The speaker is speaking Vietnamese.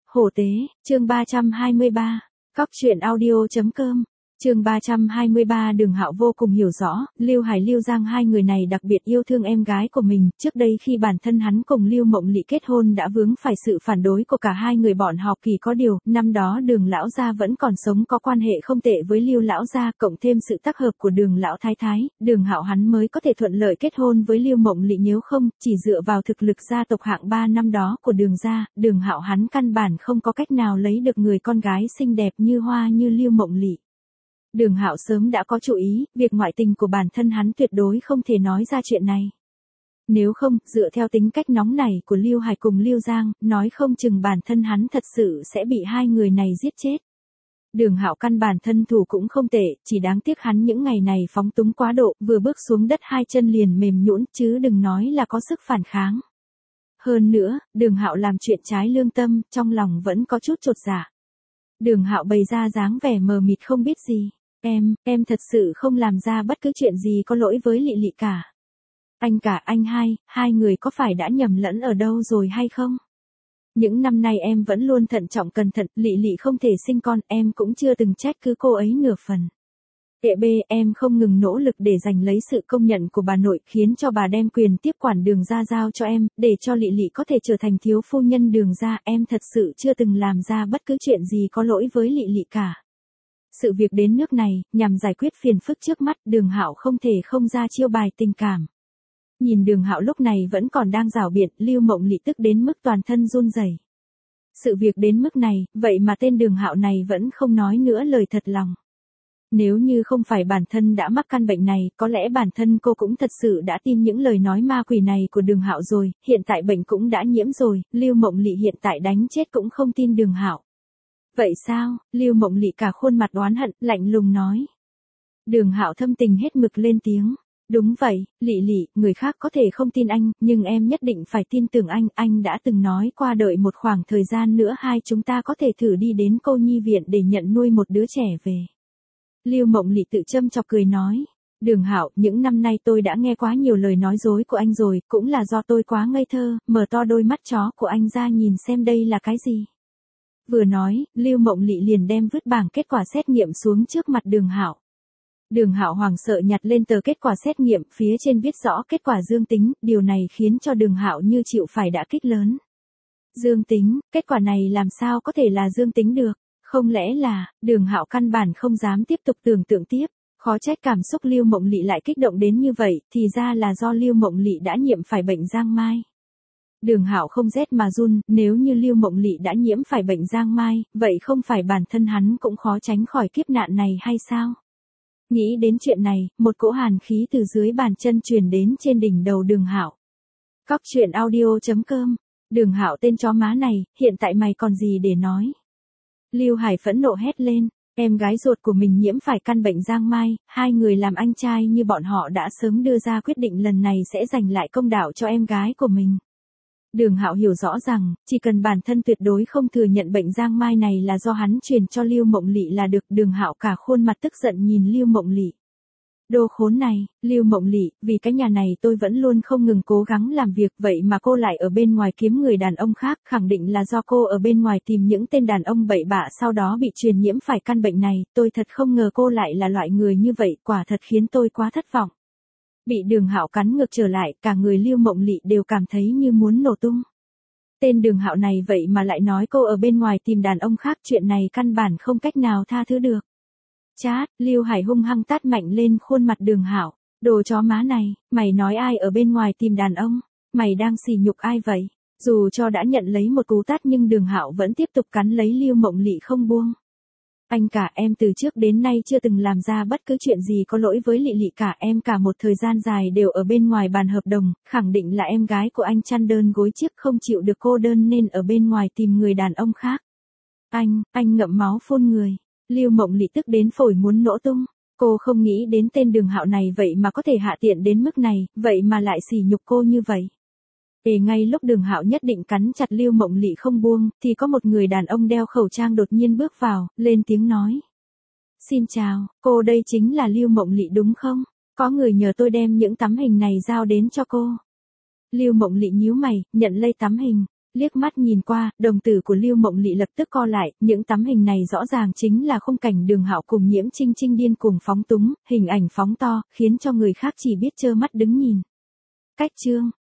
Hổ tế, chương 323, Cóc truyện audio.com. Chương 323. Đường Hạo vô cùng hiểu rõ, Lưu Hải Lưu Giang hai người này đặc biệt yêu thương em gái của mình, trước đây khi bản thân hắn cùng Lưu Mộng Lị kết hôn đã vướng phải sự phản đối của cả hai người bọn họ. Kỳ có điều, năm đó Đường lão gia vẫn còn sống, có quan hệ không tệ với Lưu lão gia, cộng thêm sự tác hợp của Đường lão thái thái, Đường Hạo hắn mới có thể thuận lợi kết hôn với Lưu Mộng Lị, nếu không, chỉ dựa vào thực lực gia tộc hạng 3 năm đó của Đường gia, Đường Hạo hắn căn bản không có cách nào lấy được người con gái xinh đẹp như hoa như Lưu Mộng Lị. Đường Hạo sớm đã có chú ý, việc ngoại tình của bản thân hắn tuyệt đối không thể nói ra chuyện này. Nếu không, dựa theo tính cách nóng nảy của Lưu Hải cùng Lưu Giang, nói không chừng bản thân hắn thật sự sẽ bị hai người này giết chết. Đường Hạo căn bản thân thủ cũng không tệ, chỉ đáng tiếc hắn những ngày này phóng túng quá độ, vừa bước xuống đất hai chân liền mềm nhũn, chứ đừng nói là có sức phản kháng. Hơn nữa, Đường Hạo làm chuyện trái lương tâm, trong lòng vẫn có chút chột dạ. Đường Hạo bày ra dáng vẻ mờ mịt không biết gì. Em thật sự không làm ra bất cứ chuyện gì có lỗi với Lị Lị cả. Anh hai người có phải đã nhầm lẫn ở đâu rồi hay không? Những năm nay em vẫn luôn thận trọng cẩn thận, Lị Lị không thể sinh con, em cũng chưa từng trách cứ cô ấy nửa phần. Em không ngừng nỗ lực để giành lấy sự công nhận của bà nội, khiến cho bà đem quyền tiếp quản Đường gia giao cho em, để cho Lị Lị có thể trở thành thiếu phu nhân Đường gia. Em thật sự chưa từng làm ra bất cứ chuyện gì có lỗi với Lị Lị cả. Sự việc đến nước này, nhằm giải quyết phiền phức trước mắt, Đường Hạo không thể không ra chiêu bài tình cảm. Nhìn Đường Hạo lúc này vẫn còn đang rảo biện, Lưu Mộng Lị tức đến mức toàn thân run rẩy. Sự việc đến mức này, vậy mà tên Đường Hạo này vẫn không nói nữa lời thật lòng. Nếu như không phải bản thân đã mắc căn bệnh này, có lẽ bản thân cô cũng thật sự đã tin những lời nói ma quỷ này của Đường Hạo rồi, hiện tại bệnh cũng đã nhiễm rồi, Lưu Mộng Lị hiện tại đánh chết cũng không tin Đường Hạo. Vậy sao? Lưu Mộng Lị cả khuôn mặt oán hận, lạnh lùng nói. Đường Hạo thâm tình hết mực lên tiếng. Đúng vậy, Lị Lị, người khác có thể không tin anh, nhưng em nhất định phải tin tưởng anh đã từng nói qua đợi một khoảng thời gian nữa hai chúng ta có thể thử đi đến cô nhi viện để nhận nuôi một đứa trẻ về. Lưu Mộng Lị tự châm chọc cười nói. Đường Hạo, những năm nay tôi đã nghe quá nhiều lời nói dối của anh rồi, cũng là do tôi quá ngây thơ, mở to đôi mắt chó của anh ra nhìn xem đây là cái gì. Vừa nói, Lưu Mộng Lị liền đem vứt bảng kết quả xét nghiệm xuống trước mặt Đường Hạo. Đường Hạo hoảng sợ nhặt lên tờ kết quả xét nghiệm, phía trên viết rõ kết quả dương tính, điều này khiến cho Đường Hạo như chịu phải đả kích lớn. Dương tính, kết quả này làm sao có thể là dương tính được? Không lẽ là, Đường Hạo căn bản không dám tiếp tục tưởng tượng tiếp, khó trách cảm xúc Lưu Mộng Lị lại kích động đến như vậy, thì ra là do Lưu Mộng Lị đã nhiễm phải bệnh giang mai. Đường Hạo không rét mà run, nếu như Lưu Mộng Lị đã nhiễm phải bệnh giang mai, vậy không phải bản thân hắn cũng khó tránh khỏi kiếp nạn này hay sao? Nghĩ đến chuyện này, một cỗ hàn khí từ dưới bàn chân truyền đến trên đỉnh đầu Đường Hạo. Cóc truyện audio.com. Đường Hạo, tên chó má này, hiện tại mày còn gì để nói? Lưu Hải phẫn nộ hét lên, em gái ruột của mình nhiễm phải căn bệnh giang mai, hai người làm anh trai như bọn họ đã sớm đưa ra quyết định lần này sẽ giành lại công đạo cho em gái của mình. Đường Hạo hiểu rõ rằng, chỉ cần bản thân tuyệt đối không thừa nhận bệnh giang mai này là do hắn truyền cho Lưu Mộng Lị là được. Đường Hạo cả khuôn mặt tức giận nhìn Lưu Mộng Lị. Đồ khốn này, Lưu Mộng Lị, vì cái nhà này tôi vẫn luôn không ngừng cố gắng làm việc, vậy mà cô lại ở bên ngoài kiếm người đàn ông khác, khẳng định là do cô ở bên ngoài tìm những tên đàn ông bậy bạ sau đó bị truyền nhiễm phải căn bệnh này, tôi thật không ngờ cô lại là loại người như vậy, quả thật khiến tôi quá thất vọng. Bị Đường Hạo cắn ngược trở lại, cả người Lưu Mộng Lị đều cảm thấy như muốn nổ tung. Tên Đường Hạo này vậy mà lại nói cô ở bên ngoài tìm đàn ông khác, chuyện này căn bản không cách nào tha thứ được. Chát, Lưu Hải hung hăng tát mạnh lên khuôn mặt Đường Hạo. Đồ chó má này, mày nói ai ở bên ngoài tìm đàn ông? Mày đang sỉ nhục ai vậy? Dù cho đã nhận lấy một cú tát nhưng Đường Hạo vẫn tiếp tục cắn lấy Lưu Mộng Lị không buông. Anh cả, em từ trước đến nay chưa từng làm ra bất cứ chuyện gì có lỗi với Lị Lị cả, em cả một thời gian dài đều ở bên ngoài bàn hợp đồng, khẳng định là em gái của anh chăn đơn gối chiếc không chịu được cô đơn nên ở bên ngoài tìm người đàn ông khác. Anh ngậm máu phun người. Lưu Mộng Lị tức đến phổi muốn nổ tung, cô không nghĩ đến tên Đường Hạo này vậy mà có thể hạ tiện đến mức này, vậy mà lại sỉ nhục cô như vậy. Ngay lúc Đường Hạo nhất định cắn chặt Lưu Mộng Lị không buông, thì có một người đàn ông đeo khẩu trang đột nhiên bước vào, lên tiếng nói. Xin chào, cô đây chính là Lưu Mộng Lị đúng không? Có người nhờ tôi đem những tấm hình này giao đến cho cô. Lưu Mộng Lị nhíu mày, nhận lấy tấm hình. Liếc mắt nhìn qua, đồng tử của Lưu Mộng Lị lập tức co lại, những tấm hình này rõ ràng chính là khung cảnh Đường Hạo cùng Nhiễm Trinh Trinh điên cuồng phóng túng, hình ảnh phóng to, khiến cho người khác chỉ biết trơ mắt đứng nhìn. Cách chương